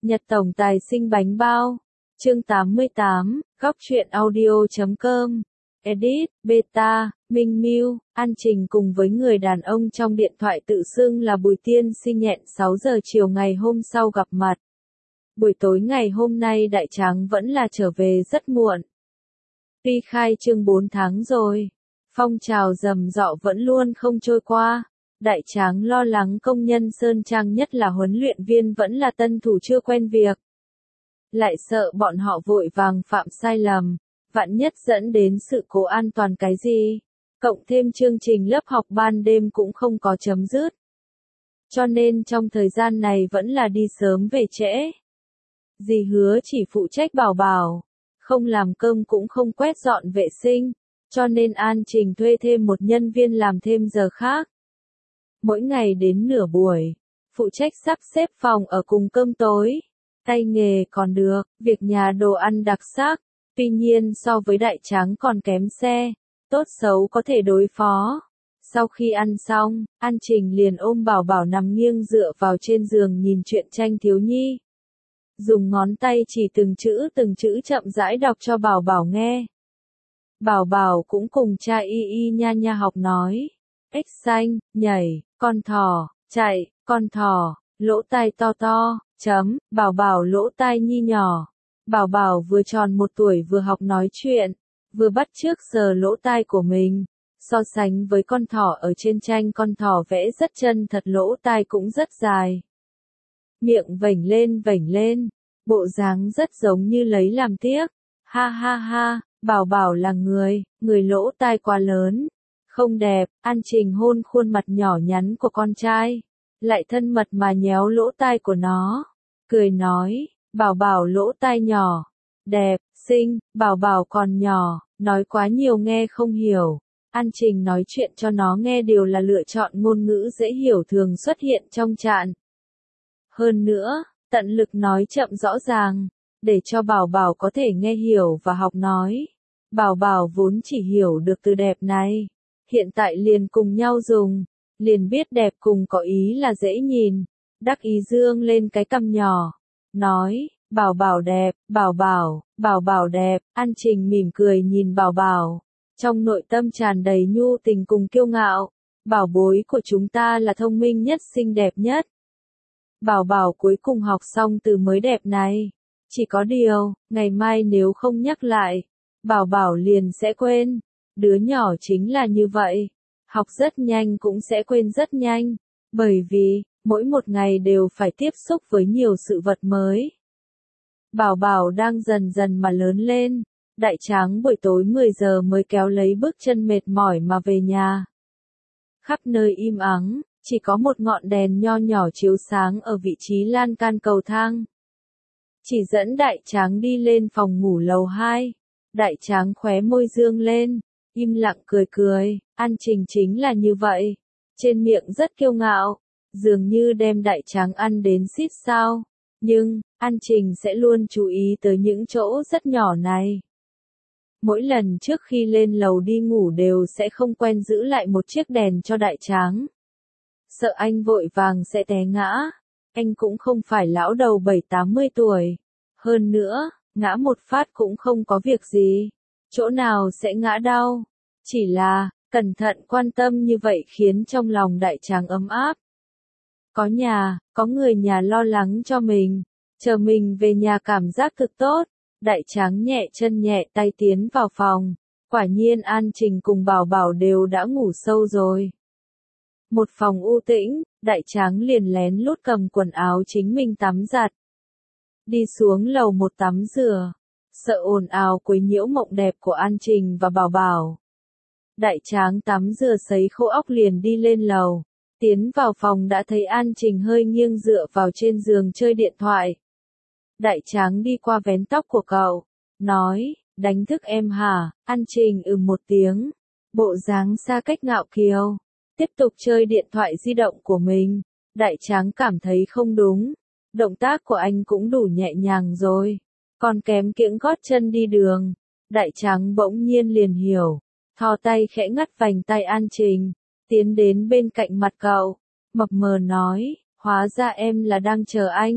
Nhật tổng tài sinh bánh bao. Chương 88, góc truyện audio.com. Edit, Beta, Minh Miu, An Trình cùng với người đàn ông trong điện thoại tự xưng là Bùi Tiên Sinh hẹn 6 giờ chiều ngày hôm sau gặp mặt. Buổi tối ngày hôm nay Đại Tráng vẫn là trở về rất muộn. Tuy khai trương 4 tháng rồi, phong trào rầm rộ vẫn luôn không trôi qua. Đại Tráng lo lắng công nhân Sơn Trang nhất là huấn luyện viên vẫn là tân thủ chưa quen việc. Lại sợ bọn họ vội vàng phạm sai lầm, vạn nhất dẫn đến sự cố an toàn cái gì. Cộng thêm chương trình lớp học ban đêm cũng không có chấm dứt. Cho nên trong thời gian này vẫn là đi sớm về trễ. Dì Hứa chỉ phụ trách bảo bảo, không làm cơm cũng không quét dọn vệ sinh, cho nên An Trình thuê thêm một nhân viên làm thêm giờ khác. Mỗi ngày đến nửa buổi, phụ trách sắp xếp phòng ở cùng cơm tối. Tay nghề còn được, việc nhà đồ ăn đặc sắc, tuy nhiên so với Đại Tráng còn kém xe, tốt xấu có thể đối phó. Sau khi ăn xong, An Trình liền ôm bảo bảo nằm nghiêng dựa vào trên giường nhìn truyện tranh thiếu nhi. Dùng ngón tay chỉ từng chữ chậm rãi đọc cho bảo bảo nghe. Bảo bảo cũng cùng cha y nha nha học nói. Ếch xanh, nhảy, con thỏ, chạy, con thỏ, lỗ tai to to, chấm, bảo bảo lỗ tai nhi nhỏ. Bảo bảo vừa tròn 1 tuổi vừa học nói chuyện, vừa bắt chước sờ lỗ tai của mình. So sánh với con thỏ ở trên tranh, con thỏ vẽ rất chân thật, lỗ tai cũng rất dài. Miệng vểnh lên, bộ dáng rất giống như lấy làm tiếc. Ha ha ha, bảo bảo là người lỗ tai quá lớn. Không đẹp. An Trình hôn khuôn mặt nhỏ nhắn của con trai, lại thân mật mà nhéo lỗ tai của nó, cười nói, bảo bảo lỗ tai nhỏ, đẹp, xinh, bảo bảo còn nhỏ, nói quá nhiều nghe không hiểu. An Trình nói chuyện cho nó nghe đều là lựa chọn ngôn ngữ dễ hiểu thường xuất hiện trong truyện. Hơn nữa, tận lực nói chậm rõ ràng, để cho bảo bảo có thể nghe hiểu và học nói. Bảo bảo vốn chỉ hiểu được từ đẹp này, hiện tại liền cùng nhau dùng, liền biết đẹp cùng có ý là dễ nhìn. Đắc ý dương lên cái cằm nhỏ, nói, bảo bảo đẹp, bảo bảo đẹp. An Trình mỉm cười nhìn bảo bảo, trong nội tâm tràn đầy nhu tình cùng kiêu ngạo. Bảo bối của chúng ta là thông minh nhất, xinh đẹp nhất. Bảo bảo cuối cùng học xong từ mới đẹp này. Chỉ có điều, ngày mai nếu không nhắc lại, bảo bảo liền sẽ quên. Đứa nhỏ chính là như vậy, học rất nhanh cũng sẽ quên rất nhanh, bởi vì, mỗi một ngày đều phải tiếp xúc với nhiều sự vật mới. Bảo bảo đang dần dần mà lớn lên, Đại Tráng buổi tối 10 giờ mới kéo lấy bước chân mệt mỏi mà về nhà. Khắp nơi im ắng, chỉ có một ngọn đèn nho nhỏ chiếu sáng ở vị trí lan can cầu thang. Chỉ dẫn Đại Tráng đi lên phòng ngủ lầu 2. Đại Tráng khóe môi dương lên, im lặng cười. An Trình chính là như vậy, trên miệng rất kiêu ngạo, dường như đem Đại Tráng ăn đến xít sao. Nhưng, An Trình sẽ luôn chú ý tới những chỗ rất nhỏ này. Mỗi lần trước khi lên lầu đi ngủ đều sẽ không quên giữ lại một chiếc đèn cho Đại Tráng. Sợ anh vội vàng sẽ té ngã. Anh cũng không phải lão đầu 70-80 tuổi. Hơn nữa, ngã một phát cũng không có việc gì. Chỗ nào sẽ ngã đau. Chỉ là, cẩn thận quan tâm như vậy khiến trong lòng Đại Tráng ấm áp. Có người nhà lo lắng cho mình. Chờ mình về nhà cảm giác cực tốt. Đại Tráng nhẹ chân nhẹ tay tiến vào phòng. Quả nhiên An Trình cùng bảo bảo đều đã ngủ sâu rồi. Một phòng u tĩnh, Đại Tráng liền lén lút cầm quần áo chính mình tắm giặt. Đi xuống lầu 1 tắm rửa, sợ ồn ào quấy nhiễu mộng đẹp của An Trình và bảo bảo. Đại Tráng tắm rửa sấy khô óc liền đi lên lầu, tiến vào phòng đã thấy An Trình hơi nghiêng dựa vào trên giường chơi điện thoại. Đại Tráng đi qua vén tóc của cậu, nói, đánh thức em hả? An Trình một tiếng, bộ dáng xa cách ngạo kiều, tiếp tục chơi điện thoại di động của mình. Đại Tráng cảm thấy không đúng, động tác của anh cũng đủ nhẹ nhàng rồi, còn kém kiễng gót chân đi đường. Đại Tráng bỗng nhiên liền hiểu, thò tay khẽ ngắt vành tay An Trình, tiến đến bên cạnh mặt cậu, mập mờ nói, hóa ra em là đang chờ anh.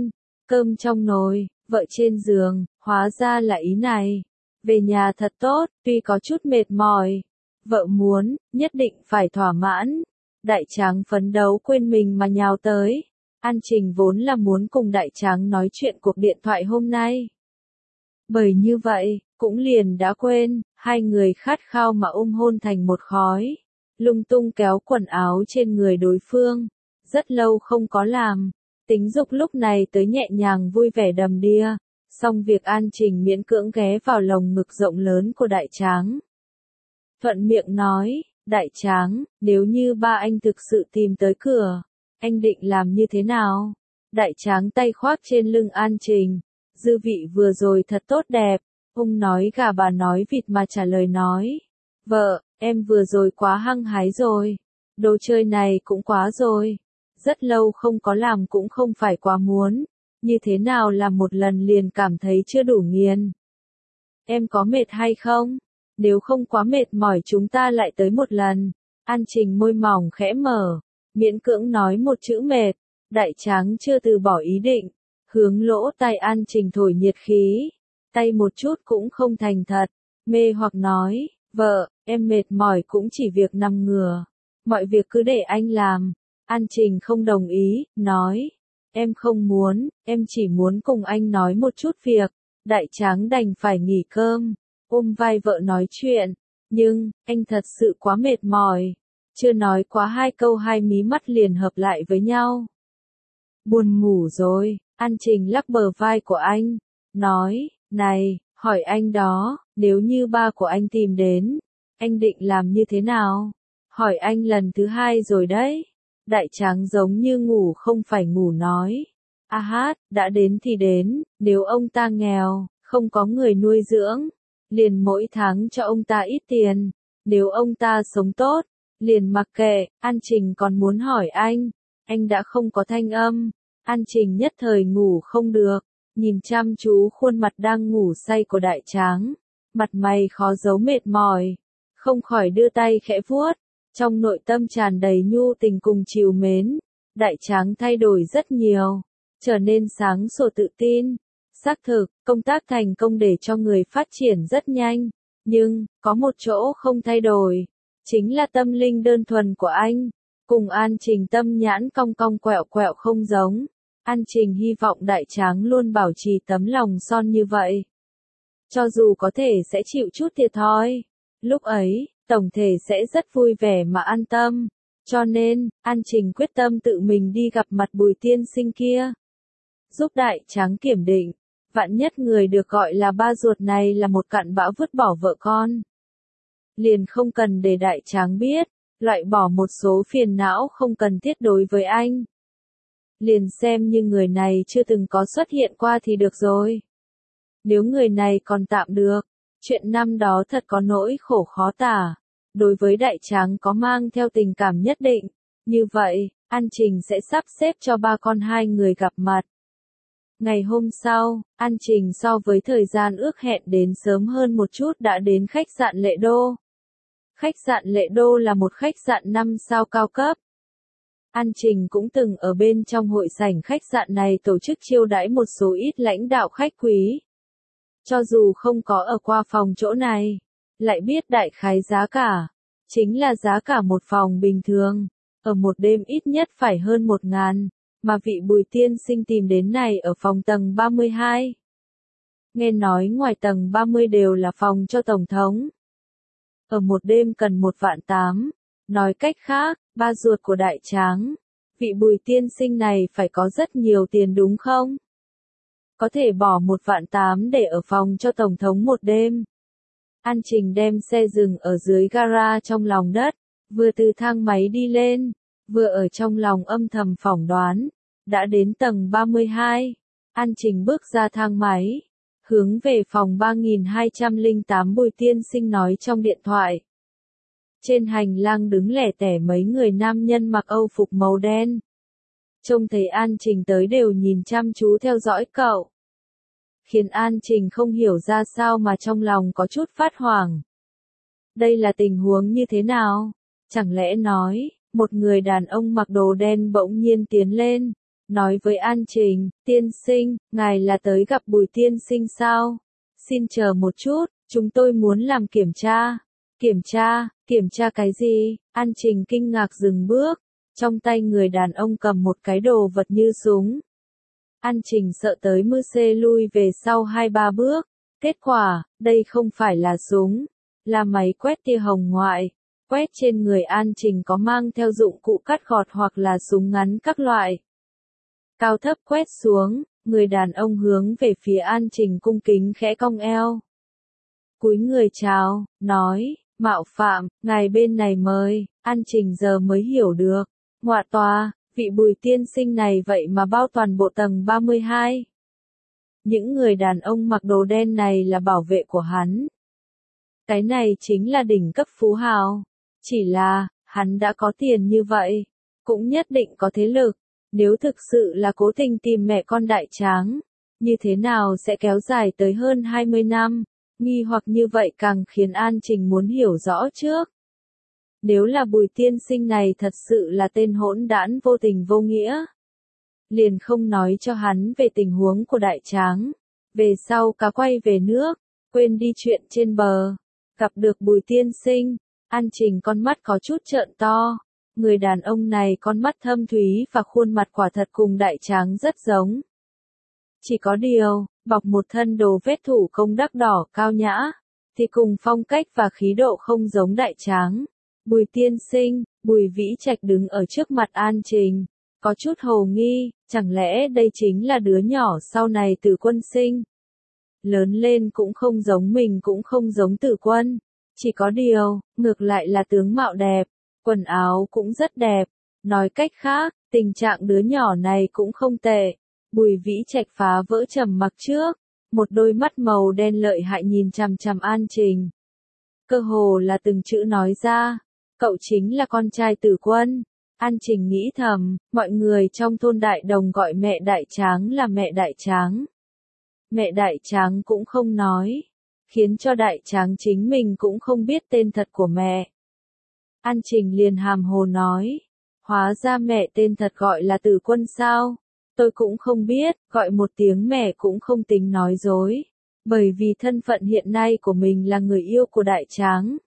cơm trong nồi, vợ trên giường, hóa ra là ý này. Về nhà thật tốt, tuy có chút mệt mỏi. Vợ muốn, nhất định phải thỏa mãn. Đại tráng phấn đấu quên mình mà nhào tới. An Trình vốn là muốn cùng đại tráng nói chuyện cuộc điện thoại hôm nay. Bởi như vậy, cũng liền đã quên, hai người khát khao mà hôn thành một khói. Lung tung kéo quần áo trên người đối phương. Rất lâu không có làm. Tính dục lúc này tới nhẹ nhàng vui vẻ đầm đìa. Xong việc An Trình miễn cưỡng ghé vào lồng ngực rộng lớn của đại tráng. Thuận miệng nói, đại tráng, nếu như ba anh thực sự tìm tới cửa, anh định làm như thế nào? Đại tráng tay khoác trên lưng An Trình, dư vị vừa rồi thật tốt đẹp, ông nói gà bà nói vịt mà trả lời nói. Vợ, em vừa rồi quá hăng hái rồi, đồ chơi này cũng quá rồi, rất lâu không có làm cũng không phải quá muốn, như thế nào làm một lần liền cảm thấy chưa đủ nghiền. Em có mệt hay không? Nếu không quá mệt mỏi chúng ta lại tới một lần. An Trình môi mỏng khẽ mở, miễn cưỡng nói một chữ mệt. Đại tráng chưa từ bỏ ý định, hướng lỗ tai An Trình thổi nhiệt khí, tay một chút cũng không thành thật, mê hoặc nói, vợ, em mệt mỏi cũng chỉ việc nằm ngửa, mọi việc cứ để anh làm. An Trình không đồng ý, nói, em không muốn, em chỉ muốn cùng anh nói một chút việc. Đại tráng đành phải nghỉ cơm, ôm vai vợ nói chuyện, nhưng, anh thật sự quá mệt mỏi, chưa nói quá hai câu hai mí mắt liền hợp lại với nhau. Buồn ngủ rồi, An Trình lắc bờ vai của anh, nói, này, hỏi anh đó, nếu như ba của anh tìm đến, anh định làm như thế nào? Hỏi anh lần thứ hai rồi đấy. Đại tráng giống như ngủ không phải ngủ nói. A hát, đã đến thì đến, nếu ông ta nghèo, không có người nuôi dưỡng, liền mỗi tháng cho ông ta ít tiền, nếu ông ta sống tốt, liền mặc kệ. An Trình còn muốn hỏi anh đã không có thanh âm. An Trình nhất thời ngủ không được, nhìn chăm chú khuôn mặt đang ngủ say của đại tráng, mặt mày khó giấu mệt mỏi, không khỏi đưa tay khẽ vuốt, trong nội tâm tràn đầy nhu tình cùng trìu mến. Đại tráng thay đổi rất nhiều, trở nên sáng sủa tự tin. Xác thực, công tác thành công để cho người phát triển rất nhanh, nhưng, có một chỗ không thay đổi, chính là tâm linh đơn thuần của anh, cùng An Trình tâm nhãn cong cong quẹo quẹo không giống. An Trình hy vọng đại tráng luôn bảo trì tấm lòng son như vậy. Cho dù có thể sẽ chịu chút thiệt thòi, lúc ấy, tổng thể sẽ rất vui vẻ mà an tâm. Cho nên, An Trình quyết tâm tự mình đi gặp mặt Bùi tiên sinh kia. Giúp đại tráng kiểm định, vạn nhất người được gọi là ba ruột này là một cặn bã vứt bỏ vợ con. Liền không cần để đại tráng biết, loại bỏ một số phiền não không cần thiết đối với anh. Liền xem như người này chưa từng có xuất hiện qua thì được rồi. Nếu người này còn tạm được, chuyện năm đó thật có nỗi khổ khó tả. Đối với đại tráng có mang theo tình cảm nhất định. Như vậy, An Trình sẽ sắp xếp cho ba con hai người gặp mặt. Ngày hôm sau, An Trình so với thời gian ước hẹn đến sớm hơn một chút đã đến khách sạn Lệ Đô. Khách sạn Lệ Đô là một khách sạn 5 sao cao cấp. An Trình cũng từng ở bên trong hội sảnh khách sạn này tổ chức chiêu đãi một số ít lãnh đạo khách quý. Cho dù không có ở qua phòng chỗ này, lại biết đại khái giá cả, chính là giá cả một phòng bình thường, ở một đêm ít nhất phải hơn 1.000, mà vị Bùi tiên sinh tìm đến này ở phòng tầng 32. Nghe nói ngoài tầng 30 đều là phòng cho tổng thống. Ở một đêm cần 1.800.000, nói cách khác, ba ruột của đại tráng, vị Bùi tiên sinh này phải có rất nhiều tiền đúng không? Có thể bỏ 1.800.000 để ở phòng cho tổng thống một đêm. An Trình đem xe dừng ở dưới gara trong lòng đất, vừa từ thang máy đi lên, vừa ở trong lòng âm thầm phỏng đoán, đã đến tầng 32. An Trình bước ra thang máy, hướng về phòng 3208 Bùi tiên sinh nói trong điện thoại. Trên hành lang đứng lẻ tẻ mấy người nam nhân mặc Âu phục màu đen. Trông thấy An Trình tới đều nhìn chăm chú theo dõi cậu. Khiến An Trình không hiểu ra sao mà trong lòng có chút phát hoảng. Đây là tình huống như thế nào? Chẳng lẽ nói, một người đàn ông mặc đồ đen bỗng nhiên tiến lên, nói với An Trình, tiên sinh, ngài là tới gặp Bùi tiên sinh sao? Xin chờ một chút, chúng tôi muốn làm kiểm tra. Kiểm tra cái gì? An Trình kinh ngạc dừng bước, trong tay người đàn ông cầm một cái đồ vật như súng. An Trình sợ tới mưa xê lui về sau 2-3 bước, kết quả, đây không phải là súng, là máy quét tia hồng ngoại. Quét trên người An Trình có mang theo dụng cụ cắt gọt hoặc là súng ngắn các loại. Cao thấp quét xuống, người đàn ông hướng về phía An Trình cung kính khẽ cong eo. Cúi người chào, nói, mạo phạm, ngài bên này mời. An Trình giờ mới hiểu được. Ngọa tòa, vị Bùi tiên sinh này vậy mà bao toàn bộ tầng 32. Những người đàn ông mặc đồ đen này là bảo vệ của hắn. Cái này chính là đỉnh cấp phú hào. Chỉ là, hắn đã có tiền như vậy, cũng nhất định có thế lực. Nếu thực sự là cố tình tìm mẹ con Đại Tráng, như thế nào sẽ kéo dài tới hơn 20 năm? Nghi hoặc như vậy càng khiến An Trình muốn hiểu rõ trước. Nếu là Bùi tiên sinh này thật sự là tên hỗn đản vô tình vô nghĩa, liền không nói cho hắn về tình huống của Đại Tráng. Về sau cá quay về nước, quên đi chuyện trên bờ, gặp được Bùi tiên sinh, An Trình con mắt có chút trợn to. Người đàn ông này con mắt thâm thúy và khuôn mặt quả thật cùng Đại Tráng rất giống. Chỉ có điều, bọc một thân đồ vết thủ công đắt đỏ cao nhã, thì cùng phong cách và khí độ không giống Đại Tráng. Bùi tiên sinh, Bùi Vĩ Trạch đứng ở trước mặt An Trình, có chút hồ nghi, chẳng lẽ đây chính là đứa nhỏ sau này Tử Quân sinh? Lớn lên cũng không giống mình cũng không giống Tử Quân, chỉ có điều, ngược lại là tướng mạo đẹp, quần áo cũng rất đẹp, nói cách khác, tình trạng đứa nhỏ này cũng không tệ. Bùi Vĩ Trạch phá vỡ trầm mặc trước, một đôi mắt màu đen lợi hại nhìn chằm chằm An Trình. Cơ hồ là từng chữ nói ra, cậu chính là con trai Tử Quân. An Trình nghĩ thầm, mọi người trong thôn Đại Đồng gọi mẹ Đại Tráng là mẹ Đại Tráng. Mẹ Đại Tráng cũng không nói, khiến cho Đại Tráng chính mình cũng không biết tên thật của mẹ. An Trình liền hàm hồ nói, hóa ra mẹ tên thật gọi là Tử Quân sao? Tôi cũng không biết, gọi một tiếng mẹ cũng không tính nói dối, bởi vì thân phận hiện nay của mình là người yêu của Đại Tráng.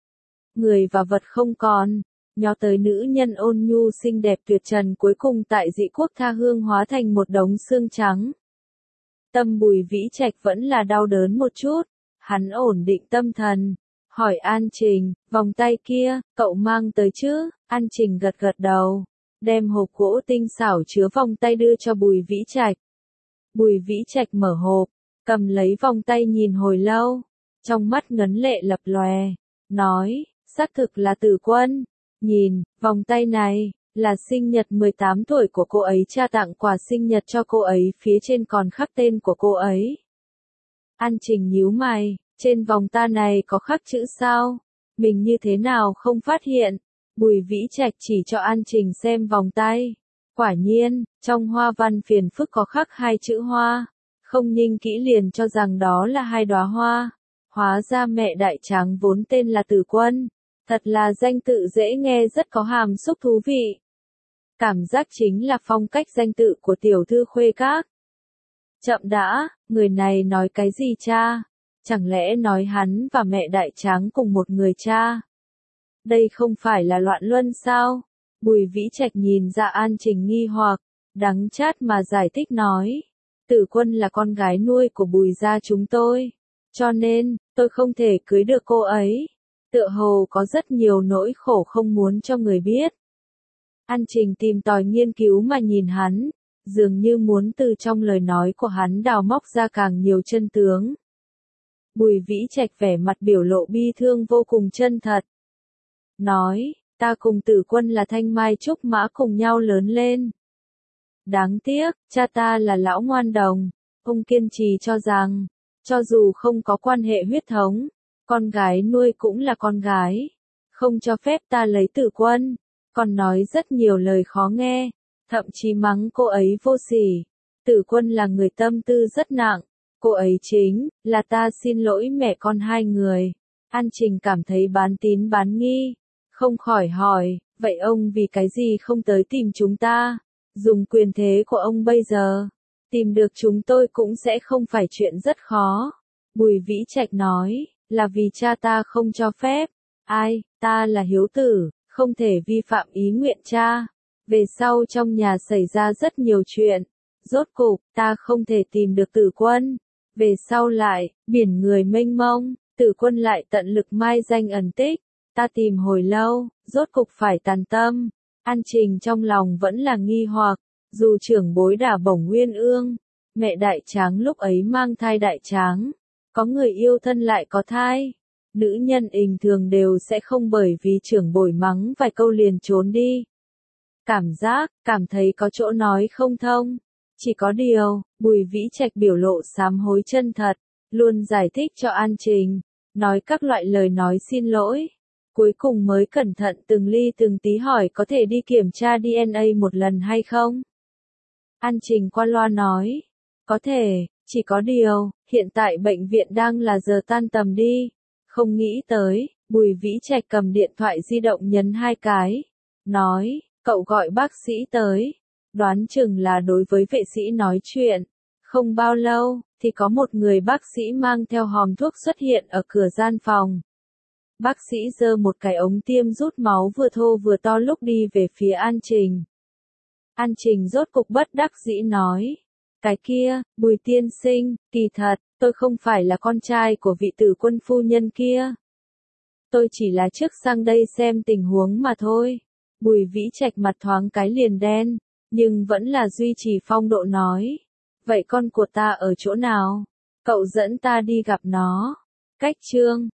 Người và vật không còn, nhó tới nữ nhân ôn nhu xinh đẹp tuyệt trần cuối cùng tại Dị Quốc tha hương hóa thành một đống xương trắng. Tâm Bùi Vĩ Trạch vẫn là đau đớn một chút, hắn ổn định tâm thần, hỏi An Trình, vòng tay kia, cậu mang tới chứ? An Trình gật gật đầu, đem hộp gỗ tinh xảo chứa vòng tay đưa cho Bùi Vĩ Trạch. Bùi Vĩ Trạch mở hộp, cầm lấy vòng tay nhìn hồi lâu, trong mắt ngấn lệ lập lòe, nói, xác thực là Tử Quân. Nhìn, vòng tay này, là sinh nhật 18 tuổi của cô ấy cha tặng quà sinh nhật cho cô ấy, phía trên còn khắc tên của cô ấy. An Trình nhíu mày, trên vòng ta này có khắc chữ sao? Mình như thế nào không phát hiện? Bùi Vĩ Trạch chỉ cho An Trình xem vòng tay. Quả nhiên, trong hoa văn phiền phức có khắc 2 chữ hoa. Không nhìn kỹ liền cho rằng đó là 2 đóa hoa. Hóa ra mẹ Đại Tráng vốn tên là Tử Quân. Thật là danh tự dễ nghe rất có hàm xúc thú vị. Cảm giác chính là phong cách danh tự của tiểu thư khuê các. Chậm đã, người này nói cái gì cha? Chẳng lẽ nói hắn và mẹ Đại Tráng cùng một người cha? Đây không phải là loạn luân sao? Bùi Vĩ Trạch nhìn ra An Trình nghi hoặc, đắng chát mà giải thích nói. Tử Quân là con gái nuôi của Bùi gia chúng tôi. Cho nên, tôi không thể cưới được cô ấy. Tựa hồ có rất nhiều nỗi khổ không muốn cho người biết. An Trình tìm tòi nghiên cứu mà nhìn hắn, dường như muốn từ trong lời nói của hắn đào móc ra càng nhiều chân tướng. Bùi Vĩ Trạch vẻ mặt biểu lộ bi thương vô cùng chân thật. Nói, ta cùng Tử Quân là thanh mai trúc mã cùng nhau lớn lên. Đáng tiếc, cha ta là lão ngoan đồng, ông kiên trì cho rằng, cho dù không có quan hệ huyết thống, con gái nuôi cũng là con gái, không cho phép ta lấy Tử Quân, còn nói rất nhiều lời khó nghe, thậm chí mắng cô ấy vô sỉ. Tử Quân là người tâm tư rất nặng, cô ấy chính là ta xin lỗi mẹ con hai người. An Trình cảm thấy bán tín bán nghi, không khỏi hỏi, vậy ông vì cái gì không tới tìm chúng ta? Dùng quyền thế của ông bây giờ, tìm được chúng tôi cũng sẽ không phải chuyện rất khó. Bùi Vĩ Trạch nói, là vì cha ta không cho phép. Ai, ta là hiếu tử, không thể vi phạm ý nguyện cha. Về sau trong nhà xảy ra rất nhiều chuyện. Rốt cục, ta không thể tìm được Tử Quân. Về sau lại, biển người mênh mông, Tử Quân lại tận lực mai danh ẩn tích. Ta tìm hồi lâu, rốt cục phải tàn tâm. An Trình trong lòng vẫn là nghi hoặc, dù trưởng bối đả bổng Nguyên Ương, mẹ Đại Tráng lúc ấy mang thai Đại Tráng, có người yêu thân lại có thai. Nữ nhân bình thường đều sẽ không bởi vì trưởng bối mắng vài câu liền trốn đi. Cảm thấy có chỗ nói không thông. Chỉ có điều, Bùi Vĩ Trạch biểu lộ sám hối chân thật, luôn giải thích cho An Trình, nói các loại lời nói xin lỗi. Cuối cùng mới cẩn thận từng ly từng tí hỏi có thể đi kiểm tra DNA một lần hay không? An Trình qua loa nói, có thể, chỉ có điều, hiện tại bệnh viện đang là giờ tan tầm đi. Không nghĩ tới, Bùi Vĩ Trạch cầm điện thoại di động nhấn 2 cái, nói, cậu gọi bác sĩ tới. Đoán chừng là đối với vệ sĩ nói chuyện. Không bao lâu, thì có một người bác sĩ mang theo hòm thuốc xuất hiện ở cửa gian phòng. Bác sĩ giơ một cái ống tiêm rút máu vừa thô vừa to lúc đi về phía An Trình. An Trình rốt cục bất đắc dĩ nói. Cái kia, Bùi tiên sinh, kỳ thật, tôi không phải là con trai của vị Tử Quân phu nhân kia. Tôi chỉ là trước sang đây xem tình huống mà thôi. Bùi Vĩ Trạch mặt thoáng cái liền đen, nhưng vẫn là duy trì phong độ nói. Vậy con của ta ở chỗ nào? Cậu dẫn ta đi gặp nó. Cách chương